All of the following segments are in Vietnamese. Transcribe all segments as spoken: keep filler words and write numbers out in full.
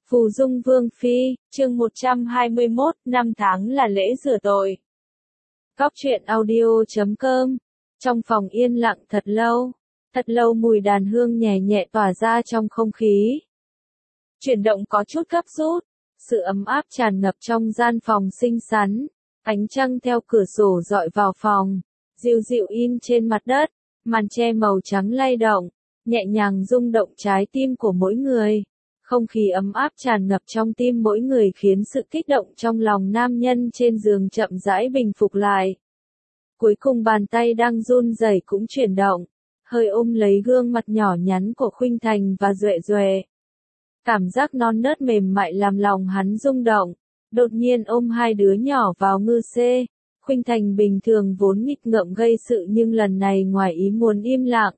Phù Dung Vương Phi, chương một trăm hai mươi mốt, năm tháng là lễ rửa tội. Góc truyện audio chấm com. Trong phòng yên lặng thật lâu, thật lâu mùi đàn hương nhẹ nhẹ tỏa ra trong không khí. Chuyển động có chút gấp rút, sự ấm áp tràn ngập trong gian phòng xinh xắn, ánh trăng theo cửa sổ dọi vào phòng, dịu dịu in trên mặt đất, màn che màu trắng lay động, nhẹ nhàng rung động trái tim của mỗi người. Không khí ấm áp tràn ngập trong tim mỗi người khiến sự kích động trong lòng nam nhân trên giường chậm rãi bình phục lại. Cuối cùng bàn tay đang run rẩy cũng chuyển động, hơi ôm lấy gương mặt nhỏ nhắn của Khuynh Thành và Duệ Duệ. Cảm giác non nớt mềm mại làm lòng hắn rung động, đột nhiên ôm hai đứa nhỏ vào ngư xê. Khuynh Thành bình thường vốn nghịch ngợm gây sự nhưng lần này ngoài ý muốn im lặng.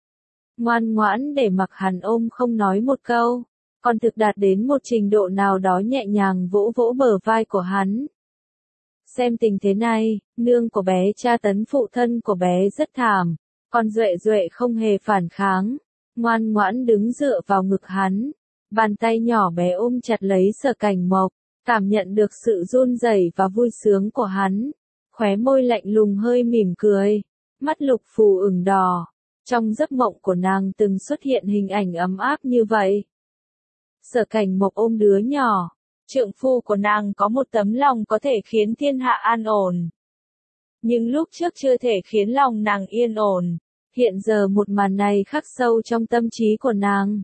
Ngoan ngoãn để mặc hắn ôm không nói một câu. Còn thực đạt đến một trình độ nào đó nhẹ nhàng vỗ vỗ bờ vai của hắn. Xem tình thế này, nương của bé tra tấn phụ thân của bé rất thảm, còn Duệ Duệ không hề phản kháng, ngoan ngoãn đứng dựa vào ngực hắn, bàn tay nhỏ bé ôm chặt lấy Sở Cảnh Mộc, cảm nhận được sự run rẩy và vui sướng của hắn, khóe môi lạnh lùng hơi mỉm cười, mắt Lục Phù ửng đỏ, trong giấc mộng của nàng từng xuất hiện hình ảnh ấm áp như vậy. Sở Cảnh Mộc ôm đứa nhỏ, trượng phu của nàng có một tấm lòng có thể khiến thiên hạ an ổn. Nhưng lúc trước chưa thể khiến lòng nàng yên ổn, hiện giờ một màn này khắc sâu trong tâm trí của nàng.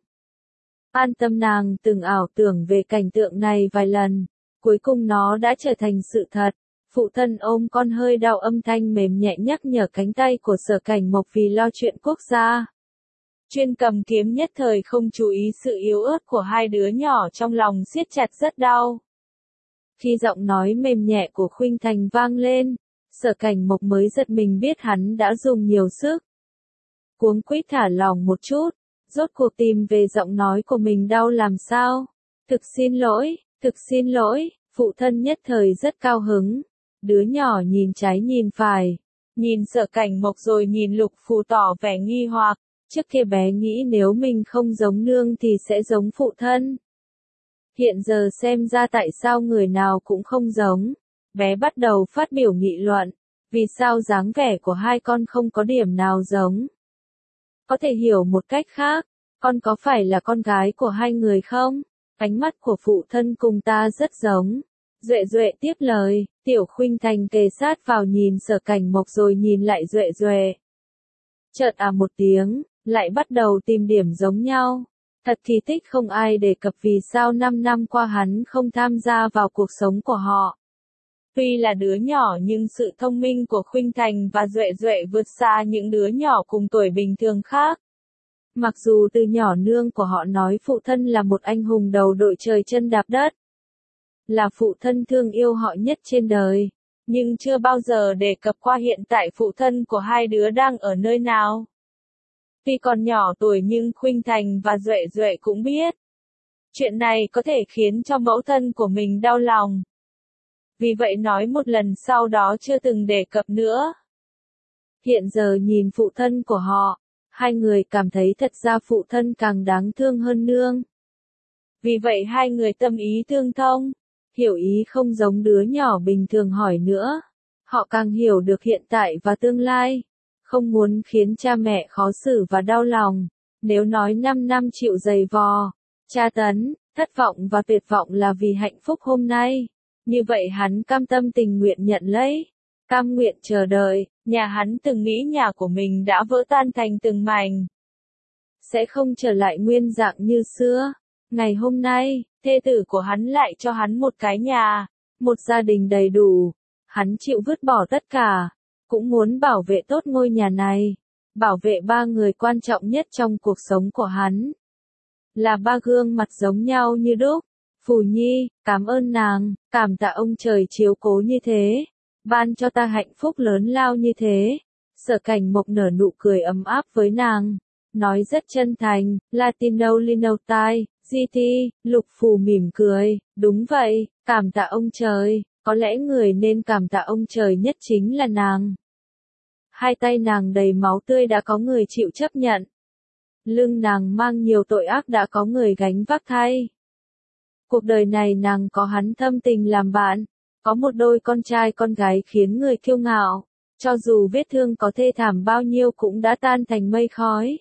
An tâm nàng từng ảo tưởng về cảnh tượng này vài lần, cuối cùng nó đã trở thành sự thật. Phụ thân ôm con hơi đau âm thanh mềm nhẹ nhắc nhở cánh tay của Sở Cảnh Mộc vì lo chuyện quốc gia. Chuyên cầm kiếm nhất thời không chú ý sự yếu ớt của hai đứa nhỏ trong lòng siết chặt rất đau. Khi giọng nói mềm nhẹ của Khuynh Thành vang lên, Sở Cảnh Mộc mới giật mình biết hắn đã dùng nhiều sức. Cuống quýt thả lỏng một chút, rốt cuộc tìm về giọng nói của mình đau làm sao. Thực xin lỗi, thực xin lỗi, phụ thân nhất thời rất cao hứng. Đứa nhỏ nhìn trái nhìn phải, nhìn Sở Cảnh Mộc rồi nhìn Lục Phù tỏ vẻ nghi hoặc. Trước kia bé nghĩ nếu mình không giống nương thì sẽ giống phụ thân. Hiện giờ xem ra tại sao người nào cũng không giống. Bé bắt đầu phát biểu nghị luận. Vì sao dáng vẻ của hai con không có điểm nào giống? Có thể hiểu một cách khác. Con có phải là con gái của hai người không? Ánh mắt của phụ thân cùng ta rất giống. Duệ Duệ tiếp lời. Tiểu Khuynh Thành kề sát vào nhìn Sở Cảnh Mộc rồi nhìn lại Duệ Duệ. Chợt à một tiếng. Lại bắt đầu tìm điểm giống nhau. Thật kỳ tích không ai đề cập vì sao năm năm qua hắn không tham gia vào cuộc sống của họ. Tuy là đứa nhỏ nhưng sự thông minh của Khuynh Thành và Duệ Duệ vượt xa những đứa nhỏ cùng tuổi bình thường khác. Mặc dù từ nhỏ nương của họ nói phụ thân là một anh hùng đầu đội trời chân đạp đất. Là phụ thân thương yêu họ nhất trên đời. Nhưng chưa bao giờ đề cập qua hiện tại phụ thân của hai đứa đang ở nơi nào. Tuy còn nhỏ tuổi nhưng Khuynh Thành và Duệ Duệ cũng biết. Chuyện này có thể khiến cho mẫu thân của mình đau lòng. Vì vậy nói một lần sau đó chưa từng đề cập nữa. Hiện giờ nhìn phụ thân của họ, hai người cảm thấy thật ra phụ thân càng đáng thương hơn nương. Vì vậy hai người tâm ý tương thông, hiểu ý không giống đứa nhỏ bình thường hỏi nữa. Họ càng hiểu được hiện tại và tương lai. Không muốn khiến cha mẹ khó xử và đau lòng. Nếu nói năm năm chịu dày vò, tra tấn, thất vọng và tuyệt vọng là vì hạnh phúc hôm nay, như vậy hắn cam tâm tình nguyện nhận lấy, cam nguyện chờ đợi. Nhà hắn từng nghĩ nhà của mình đã vỡ tan thành từng mảnh, sẽ không trở lại nguyên dạng như xưa. Ngày hôm nay, thê tử của hắn lại cho hắn một cái nhà, một gia đình đầy đủ. Hắn chịu vứt bỏ tất cả. Cũng muốn bảo vệ tốt ngôi nhà này, bảo vệ ba người quan trọng nhất trong cuộc sống của hắn. Là ba gương mặt giống nhau như đúc. Phù Nhi, cảm ơn nàng, cảm tạ ông trời chiếu cố như thế, ban cho ta hạnh phúc lớn lao như thế. Sở Cảnh Mộc nở nụ cười ấm áp với nàng, nói rất chân thành, Latino Lino Tai, giê tê, Lục Phù mỉm cười, đúng vậy, cảm tạ ông trời, có lẽ người nên cảm tạ ông trời nhất chính là nàng. Hai tay nàng đầy máu tươi đã có người chịu chấp nhận. Lưng nàng mang nhiều tội ác đã có người gánh vác thay. Cuộc đời này nàng có hắn thâm tình làm bạn, có một đôi con trai con gái khiến người kiêu ngạo, cho dù vết thương có thê thảm bao nhiêu cũng đã tan thành mây khói.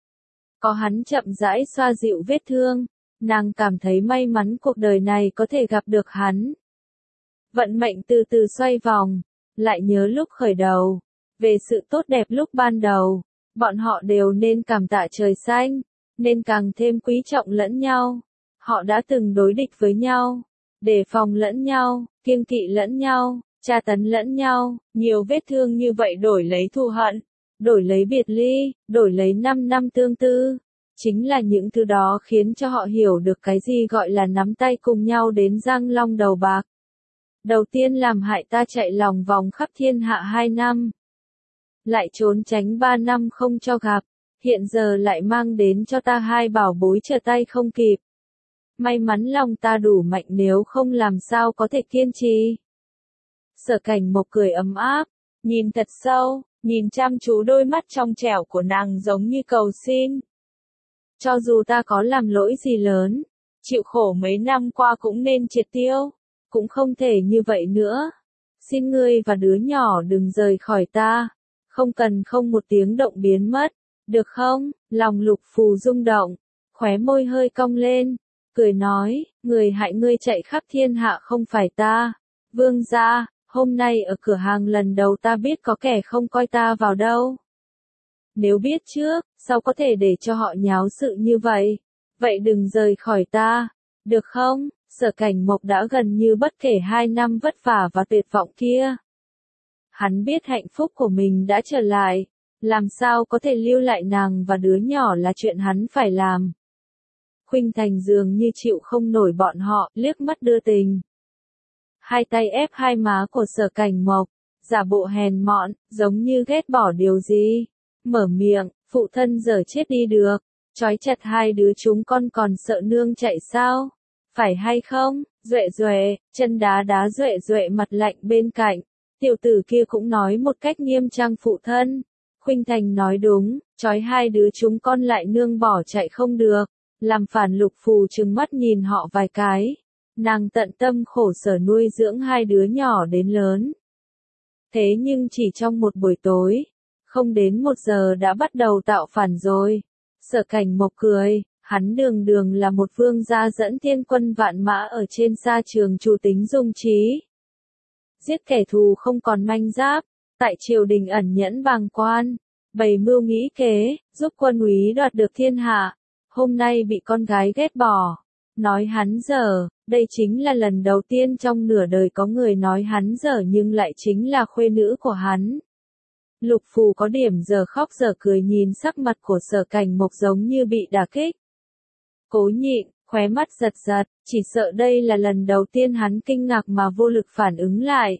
Có hắn chậm rãi xoa dịu vết thương, nàng cảm thấy may mắn cuộc đời này có thể gặp được hắn. Vận mệnh từ từ xoay vòng, lại nhớ lúc khởi đầu, về sự tốt đẹp lúc ban đầu, bọn họ đều nên cảm tạ trời xanh, nên càng thêm quý trọng lẫn nhau. Họ đã từng đối địch với nhau, đề phòng lẫn nhau, kiêng kỵ lẫn nhau, tra tấn lẫn nhau, nhiều vết thương như vậy đổi lấy thù hận, đổi lấy biệt ly, đổi lấy năm năm tương tư. Chính là những thứ đó khiến cho họ hiểu được cái gì gọi là nắm tay cùng nhau đến răng long đầu bạc. Đầu tiên làm hại ta chạy lòng vòng khắp thiên hạ hai năm, lại trốn tránh ba năm không cho gặp, hiện giờ lại mang đến cho ta hai bảo bối trở tay không kịp. May mắn lòng ta đủ mạnh, nếu không làm sao có thể kiên trì. Sở Cảnh Mộc cười ấm áp, nhìn thật sâu, nhìn chăm chú đôi mắt trong trẻo của nàng giống như cầu xin. Cho dù ta có làm lỗi gì lớn, chịu khổ mấy năm qua cũng nên triệt tiêu, cũng không thể như vậy nữa. Xin ngươi và đứa nhỏ đừng rời khỏi ta, không cần không một tiếng động biến mất, được không? Lòng Lục Phù rung động, khóe môi hơi cong lên, cười nói, người hại ngươi chạy khắp thiên hạ không phải ta. Vương gia, hôm nay ở cửa hàng lần đầu ta biết có kẻ không coi ta vào đâu. Nếu biết trước, sao có thể để cho họ nháo sự như vậy? Vậy đừng rời khỏi ta, được không? Sở Cảnh Mộc đã gần như bất kể hai năm vất vả và tuyệt vọng kia. Hắn biết hạnh phúc của mình đã trở lại, làm sao có thể lưu lại nàng và đứa nhỏ là chuyện hắn phải làm. Khuynh Thành dường như chịu không nổi bọn họ, liếc mắt đưa tình. Hai tay ép hai má của Sở Cảnh Mộc, giả bộ hèn mọn, giống như ghét bỏ điều gì. Mở miệng, phụ thân giờ chết đi được, trói chặt hai đứa chúng con còn sợ nương chạy sao? Phải hay không? Duệ Duệ, chân đá đá Duệ Duệ mặt lạnh bên cạnh. Tiểu tử kia cũng nói một cách nghiêm trang, phụ thân. Khuynh Thành nói đúng, trói hai đứa chúng con lại nương bỏ chạy không được. Làm phản. Lục Phù trừng mắt nhìn họ vài cái. Nàng tận tâm khổ sở nuôi dưỡng hai đứa nhỏ đến lớn. Thế nhưng chỉ trong một buổi tối, không đến một giờ đã bắt đầu tạo phản rồi. Sở Cảnh Mộc cười, hắn đường đường là một vương gia dẫn thiên quân vạn mã ở trên sa trường chủ tính dung trí. Giết kẻ thù không còn manh giáp, tại triều đình ẩn nhẫn bàng quan, bày mưu nghĩ kế, giúp quân úy đoạt được thiên hạ. Hôm nay bị con gái ghét bỏ, nói hắn dở, đây chính là lần đầu tiên trong nửa đời có người nói hắn dở nhưng lại chính là khuê nữ của hắn. Lục Phù có điểm giờ khóc giờ cười nhìn sắc mặt của Sở Cảnh Mộc giống như bị đả kích. Cố nhịn, khóe mắt giật giật, chỉ sợ đây là lần đầu tiên hắn kinh ngạc mà vô lực phản ứng lại.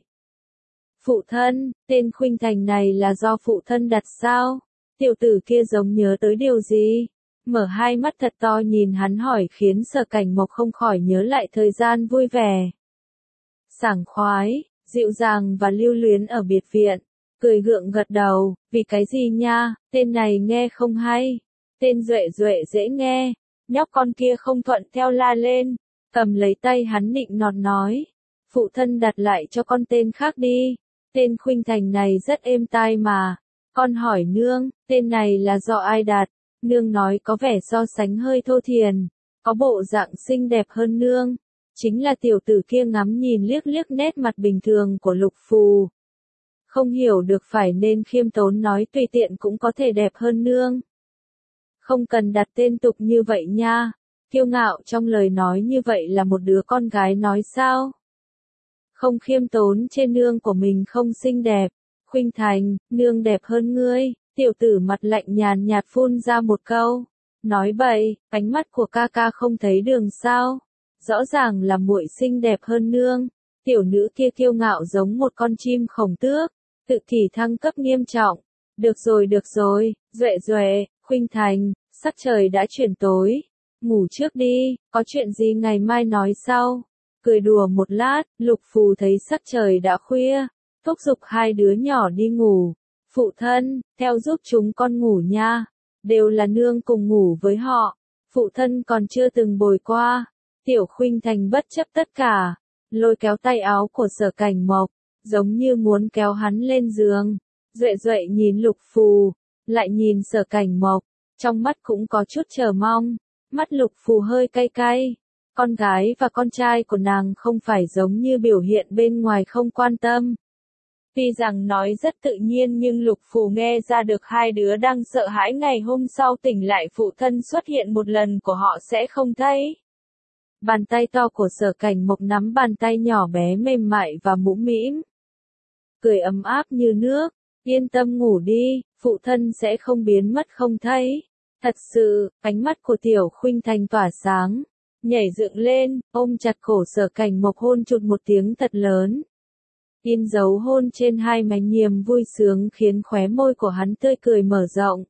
Phụ thân, tên Khuynh Thành này là do phụ thân đặt sao? Tiểu tử kia giống nhớ tới điều gì? Mở hai mắt thật to nhìn hắn hỏi khiến Sở Cảnh Mộc không khỏi nhớ lại thời gian vui vẻ, sảng khoái, dịu dàng và lưu luyến ở biệt viện. Cười gượng gật đầu, vì cái gì nha, tên này nghe không hay. Tên Duệ Duệ dễ nghe, nhóc con kia không thuận theo la lên, cầm lấy tay hắn nịnh nọt nói. Phụ thân đặt lại cho con tên khác đi, tên Khuynh Thành này rất êm tai mà. Con hỏi nương, tên này là do ai đặt? Nương nói có vẻ so sánh hơi thô thiền, có bộ dạng xinh đẹp hơn nương. Chính là tiểu tử kia ngắm nhìn liếc liếc nét mặt bình thường của Lục Phù. Không hiểu được phải nên khiêm tốn nói tùy tiện cũng có thể đẹp hơn nương. Không cần đặt tên tục như vậy nha, kiêu ngạo trong lời nói như vậy là một đứa con gái nói sao? Không khiêm tốn trên nương của mình không xinh đẹp. Khuynh Thành, nương đẹp hơn ngươi. Tiểu tử mặt lạnh nhàn nhạt phun ra một câu. Nói bậy, ánh mắt của ca ca không thấy đường sao? Rõ ràng là muội xinh đẹp hơn nương. Tiểu nữ kia kiêu ngạo giống một con chim khổng tước, tự kỷ thăng cấp nghiêm trọng. Được rồi được rồi, Duệ Duệ, Khuynh Thành, sắc trời đã chuyển tối. Ngủ trước đi, có chuyện gì ngày mai nói sau. Cười đùa một lát, Lục Phù thấy sắc trời đã khuya, thúc giục hai đứa nhỏ đi ngủ. Phụ thân, theo giúp chúng con ngủ nha. Đều là nương cùng ngủ với họ. Phụ thân còn chưa từng bồi qua. Tiểu Khuynh Thành bất chấp tất cả, lôi kéo tay áo của Sở Cảnh Mộc, giống như muốn kéo hắn lên giường. Duệ Duệ nhìn Lục Phù, lại nhìn Sở Cảnh Mộc, trong mắt cũng có chút chờ mong. Mắt Lục Phù hơi cay cay. Con gái và con trai của nàng không phải giống như biểu hiện bên ngoài không quan tâm. Tuy rằng nói rất tự nhiên nhưng Lục Phù nghe ra được hai đứa đang sợ hãi ngày hôm sau tỉnh lại phụ thân xuất hiện một lần của họ sẽ không thấy. Bàn tay to của Sở Cảnh Mộc nắm bàn tay nhỏ bé mềm mại và mũm mĩm. Cười ấm áp như nước, yên tâm ngủ đi, phụ thân sẽ không biến mất không thấy. Thật sự, ánh mắt của Tiểu Khuynh Thành tỏa sáng, nhảy dựng lên, ôm chặt cổ Sở Cảnh Mộc hôn chụt một tiếng thật lớn. In dấu hôn trên hai mái niềm vui sướng khiến khóe môi của hắn tươi cười mở rộng.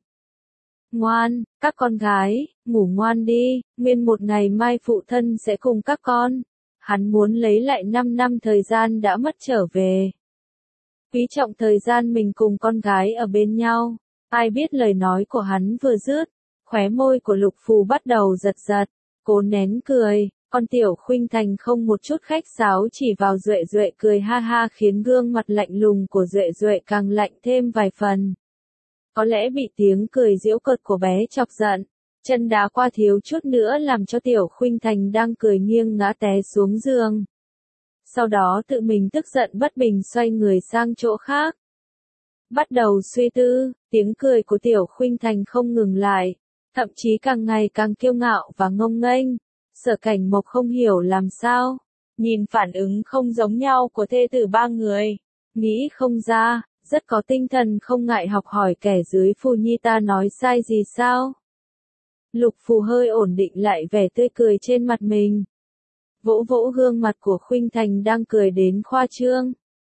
Ngoan, các con gái, ngủ ngoan đi, nguyên một ngày mai phụ thân sẽ cùng các con. Hắn muốn lấy lại năm năm thời gian đã mất trở về. Quý trọng thời gian mình cùng con gái ở bên nhau. Ai biết lời nói của hắn vừa dứt, khóe môi của Lục Phù bắt đầu giật giật, cố nén cười. Con Tiểu Khuynh Thành không một chút khách sáo chỉ vào Duệ Duệ cười ha ha khiến gương mặt lạnh lùng của Duệ Duệ càng lạnh thêm vài phần. Có lẽ bị tiếng cười giễu cợt của bé chọc giận, chân đá qua thiếu chút nữa làm cho Tiểu Khuynh Thành đang cười nghiêng ngã té xuống giường. Sau đó tự mình tức giận bất bình xoay người sang chỗ khác. Bắt đầu suy tư, tiếng cười của Tiểu Khuynh Thành không ngừng lại, thậm chí càng ngày càng kiêu ngạo và ngông nghênh. Sở Cảnh Mộc không hiểu làm sao, nhìn phản ứng không giống nhau của thê tử ba người, nghĩ không ra, rất có tinh thần không ngại học hỏi kẻ dưới Phù Nhi ta nói sai gì sao. Lục Phù hơi ổn định lại vẻ tươi cười trên mặt mình, vỗ vỗ gương mặt của Khuynh Thành đang cười đến khoa trương.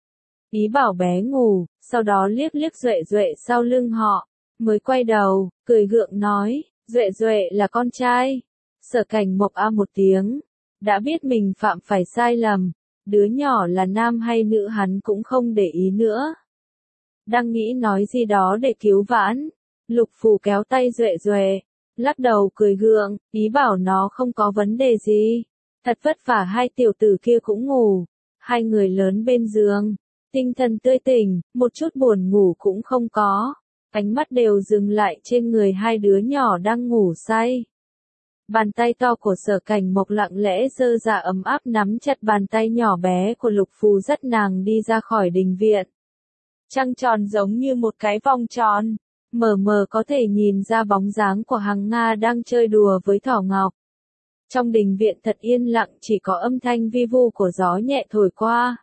Ý bảo bé ngủ, sau đó liếc liếc Duệ Duệ sau lưng họ, mới quay đầu, cười gượng nói, Duệ Duệ là con trai. Sở Cảnh Mộc a một tiếng, đã biết mình phạm phải sai lầm, đứa nhỏ là nam hay nữ hắn cũng không để ý nữa. Đang nghĩ nói gì đó để cứu vãn, Lục Phù kéo tay Duệ Duệ, lắc đầu cười gượng, ý bảo nó không có vấn đề gì. Thật vất vả hai tiểu tử kia cũng ngủ, hai người lớn bên giường, tinh thần tươi tỉnh, một chút buồn ngủ cũng không có, ánh mắt đều dừng lại trên người hai đứa nhỏ đang ngủ say. Bàn tay to của Sở Cảnh Mộc lặng lẽ giơ ra ấm áp nắm chặt bàn tay nhỏ bé của Lục Phù dắt nàng đi ra khỏi đình viện. Trăng tròn giống như một cái vòng tròn, mờ mờ có thể nhìn ra bóng dáng của Hằng Nga đang chơi đùa với Thỏ Ngọc. Trong đình viện thật yên lặng chỉ có âm thanh vi vu của gió nhẹ thổi qua.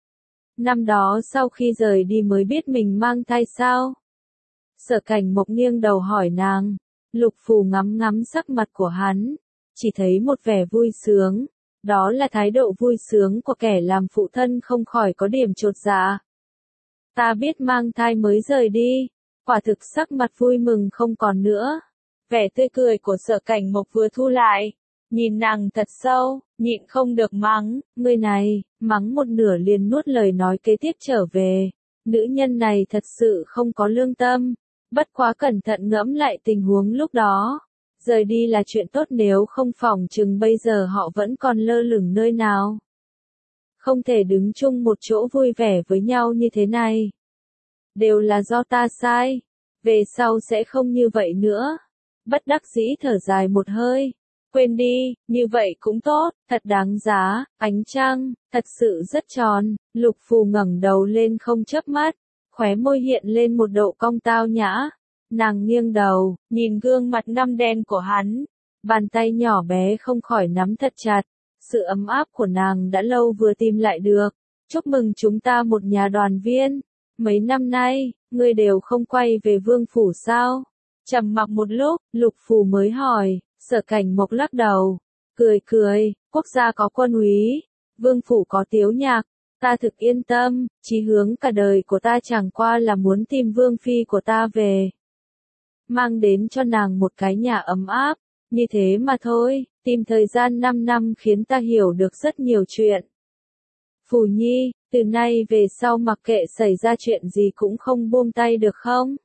Năm đó sau khi rời đi mới biết mình mang thai sao? Sở Cảnh Mộc nghiêng đầu hỏi nàng. Lục Phù ngắm ngắm sắc mặt của hắn, chỉ thấy một vẻ vui sướng, đó là thái độ vui sướng của kẻ làm phụ thân không khỏi có điểm chột dạ. Ta biết mang thai mới rời đi, quả thực sắc mặt vui mừng không còn nữa. Vẻ tươi cười của Sở Cảnh Mộc vừa thu lại, nhìn nàng thật sâu, nhịn không được mắng, người này, mắng một nửa liền nuốt lời nói kế tiếp trở về. Nữ nhân này thật sự không có lương tâm. Bất quá cẩn thận ngẫm lại tình huống lúc đó. Rời đi là chuyện tốt nếu không phỏng chừng bây giờ họ vẫn còn lơ lửng nơi nào. Không thể đứng chung một chỗ vui vẻ với nhau như thế này. Đều là do ta sai. Về sau sẽ không như vậy nữa. Bất đắc dĩ thở dài một hơi. Quên đi, như vậy cũng tốt, thật đáng giá, ánh trăng, thật sự rất tròn. Lục Phù ngẩng đầu lên không chớp mắt. Khóe môi hiện lên một độ cong tao nhã. Nàng nghiêng đầu, nhìn gương mặt ngăm đen của hắn. Bàn tay nhỏ bé không khỏi nắm thật chặt. Sự ấm áp của nàng đã lâu vừa tìm lại được. Chúc mừng chúng ta một nhà đoàn viên. Mấy năm nay, ngươi đều không quay về Vương Phủ sao? Trầm mặc một lúc, Lục Phù mới hỏi. Sở Cảnh Mộc lắc đầu. Cười cười, quốc gia có quân úy. Vương Phủ có tiếu nhạc. Ta thực yên tâm, chí hướng cả đời của ta chẳng qua là muốn tìm vương phi của ta về. Mang đến cho nàng một cái nhà ấm áp, như thế mà thôi, tìm thời gian năm năm khiến ta hiểu được rất nhiều chuyện. Phù Nhi, từ nay về sau mặc kệ xảy ra chuyện gì cũng không buông tay được không?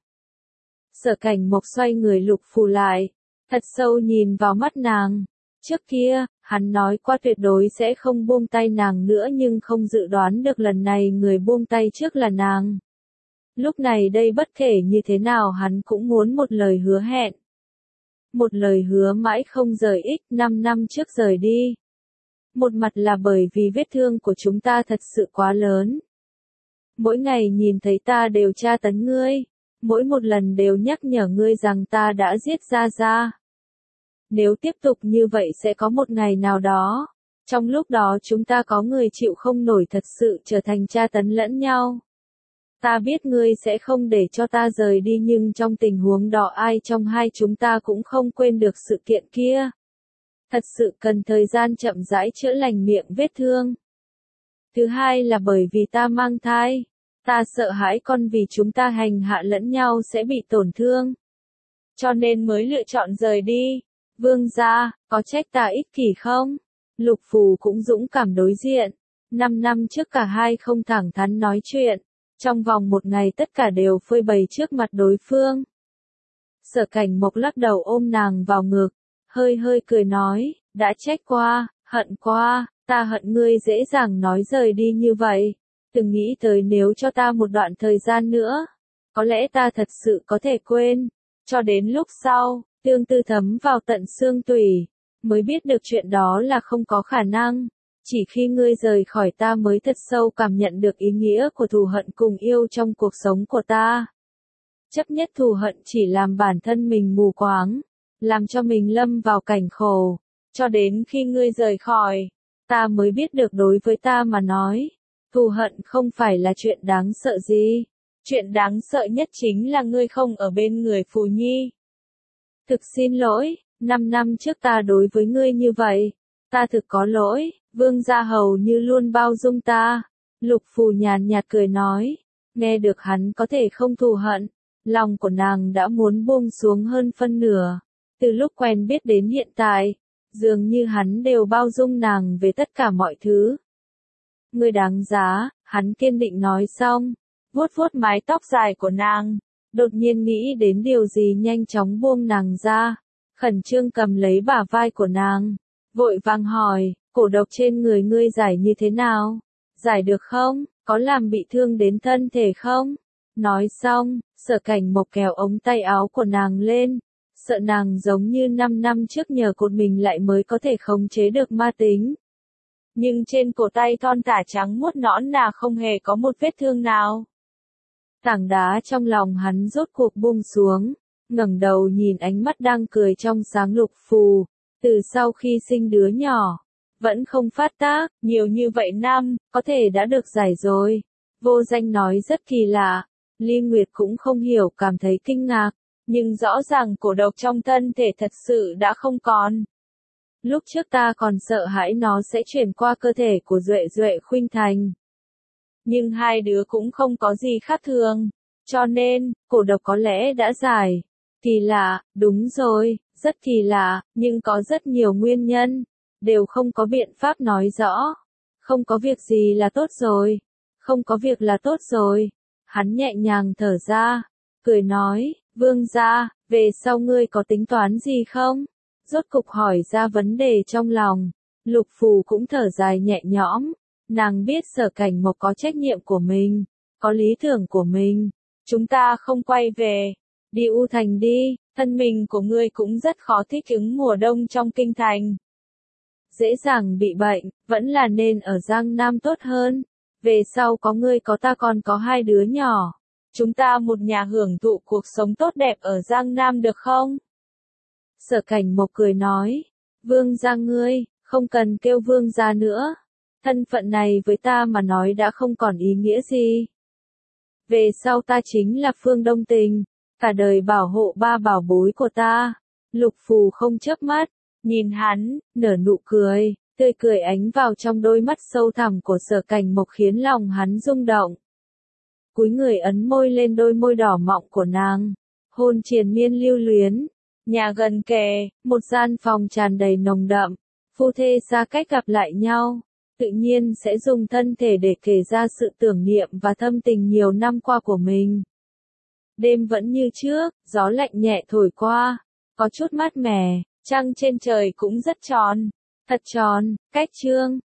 Sở Cảnh Mộc xoay người Lục Phù lại, thật sâu nhìn vào mắt nàng. Trước kia, Hắn nói qua tuyệt đối sẽ không buông tay nàng nữa nhưng không dự đoán được lần này người buông tay trước là nàng. Lúc này đây bất kể như thế nào hắn cũng muốn một lời hứa hẹn. Một lời hứa mãi không rời ích năm năm trước rời đi. Một mặt là bởi vì vết thương của chúng ta thật sự quá lớn. Mỗi ngày nhìn thấy ta đều tra tấn ngươi. Mỗi một lần đều nhắc nhở ngươi rằng ta đã giết Gia Gia. Nếu tiếp tục như vậy sẽ có một ngày nào đó. Trong lúc đó chúng ta có người chịu không nổi thật sự trở thành tra tấn lẫn nhau. Ta biết ngươi sẽ không để cho ta rời đi nhưng trong tình huống đó ai trong hai chúng ta cũng không quên được sự kiện kia. Thật sự cần thời gian chậm rãi chữa lành miệng vết thương. Thứ hai là bởi vì ta mang thai. Ta sợ hãi con vì chúng ta hành hạ lẫn nhau sẽ bị tổn thương. Cho nên mới lựa chọn rời đi. Vương gia, có trách ta ích kỷ không? Lục Phù cũng dũng cảm đối diện. Năm năm trước cả hai không thẳng thắn nói chuyện. Trong vòng một ngày tất cả đều phơi bày trước mặt đối phương. Sở Cảnh Mộc lắc đầu ôm nàng vào ngực. Hơi hơi cười nói, đã trách qua, hận qua, ta hận ngươi dễ dàng nói rời đi như vậy. Từng nghĩ tới nếu cho ta một đoạn thời gian nữa. Có lẽ ta thật sự có thể quên. Cho đến lúc sau, tương tư thấm vào tận xương tủy. Mới biết được chuyện đó là không có khả năng. Chỉ khi ngươi rời khỏi ta mới thật sâu cảm nhận được ý nghĩa của thù hận cùng yêu trong cuộc sống của ta. Chấp nhất thù hận chỉ làm bản thân mình mù quáng. Làm cho mình lâm vào cảnh khổ. Cho đến khi ngươi rời khỏi, ta mới biết được đối với ta mà nói. Thù hận không phải là chuyện đáng sợ gì. Chuyện đáng sợ nhất chính là ngươi không ở bên người Phù Nhi. Thực xin lỗi, năm năm trước ta đối với ngươi như vậy. Ta thực có lỗi, Vương gia hầu như luôn bao dung ta. Lục Phù nhàn nhạt cười nói. Nghe được hắn có thể không thù hận. Lòng của nàng đã muốn buông xuống hơn phân nửa. Từ lúc quen biết đến hiện tại, dường như hắn đều bao dung nàng về tất cả mọi thứ. Ngươi đáng giá, hắn kiên định nói xong, vuốt vuốt mái tóc dài của nàng, đột nhiên nghĩ đến điều gì nhanh chóng buông nàng ra, khẩn trương cầm lấy bả vai của nàng, vội vàng hỏi, cổ độc trên người ngươi giải như thế nào? Giải được không? Có làm bị thương đến thân thể không? Nói xong, Sở Cảnh Mộc kéo ống tay áo của nàng lên, sợ nàng giống như năm năm trước nhờ cột mình lại mới có thể khống chế được ma tính. Nhưng trên cổ tay thon thả trắng muốt nõn nà không hề có một vết thương nào. Tảng đá trong lòng hắn rốt cuộc buông xuống, ngẩng đầu nhìn ánh mắt đang cười trong sáng Lục Phù, từ sau khi sinh đứa nhỏ, vẫn không phát tác, nhiều như vậy năm, có thể đã được giải rồi. Vô Danh nói rất kỳ lạ, Ly Nguyệt cũng không hiểu cảm thấy kinh ngạc, nhưng rõ ràng cổ độc trong thân thể thật sự đã không còn. Lúc trước ta còn sợ hãi nó sẽ chuyển qua cơ thể của Duệ Duệ Khuynh Thành. Nhưng hai đứa cũng không có gì khác thường, cho nên, cổ độc có lẽ đã giải. Kỳ lạ, đúng rồi, rất kỳ lạ, nhưng có rất nhiều nguyên nhân, đều không có biện pháp nói rõ. Không có việc gì là tốt rồi, không có việc là tốt rồi. Hắn nhẹ nhàng thở ra, cười nói, Vương gia, về sau ngươi có tính toán gì không? Rốt cục hỏi ra vấn đề trong lòng. Lục Phù cũng thở dài nhẹ nhõm. Nàng biết Sở Cảnh Mộc có trách nhiệm của mình, có lý tưởng của mình. Chúng ta không quay về. Đi U Thành đi, thân mình của ngươi cũng rất khó thích ứng mùa đông trong kinh thành. Dễ dàng bị bệnh, vẫn là nên ở Giang Nam tốt hơn. Về sau có ngươi có ta còn có hai đứa nhỏ. Chúng ta một nhà hưởng thụ cuộc sống tốt đẹp ở Giang Nam được không? Sở Cảnh Mộc cười nói, Vương gia ngươi, không cần kêu Vương gia nữa. Thân phận này với ta mà nói đã không còn ý nghĩa gì. Về sau ta chính là Phương Đông Tình, cả đời bảo hộ ba bảo bối của ta. Lục Phù không chớp mắt, nhìn hắn, nở nụ cười, tươi cười ánh vào trong đôi mắt sâu thẳm của Sở Cảnh Mộc khiến lòng hắn rung động. Cúi người ấn môi lên đôi môi đỏ mọng của nàng, hôn triền miên lưu luyến. Nhà gần kề, một gian phòng tràn đầy nồng đậm, phu thê xa cách gặp lại nhau, tự nhiên sẽ dùng thân thể để kể ra sự tưởng niệm và thâm tình nhiều năm qua của mình. Đêm vẫn như trước, gió lạnh nhẹ thổi qua, có chút mát mẻ, trăng trên trời cũng rất tròn. thật tròn, cách chương.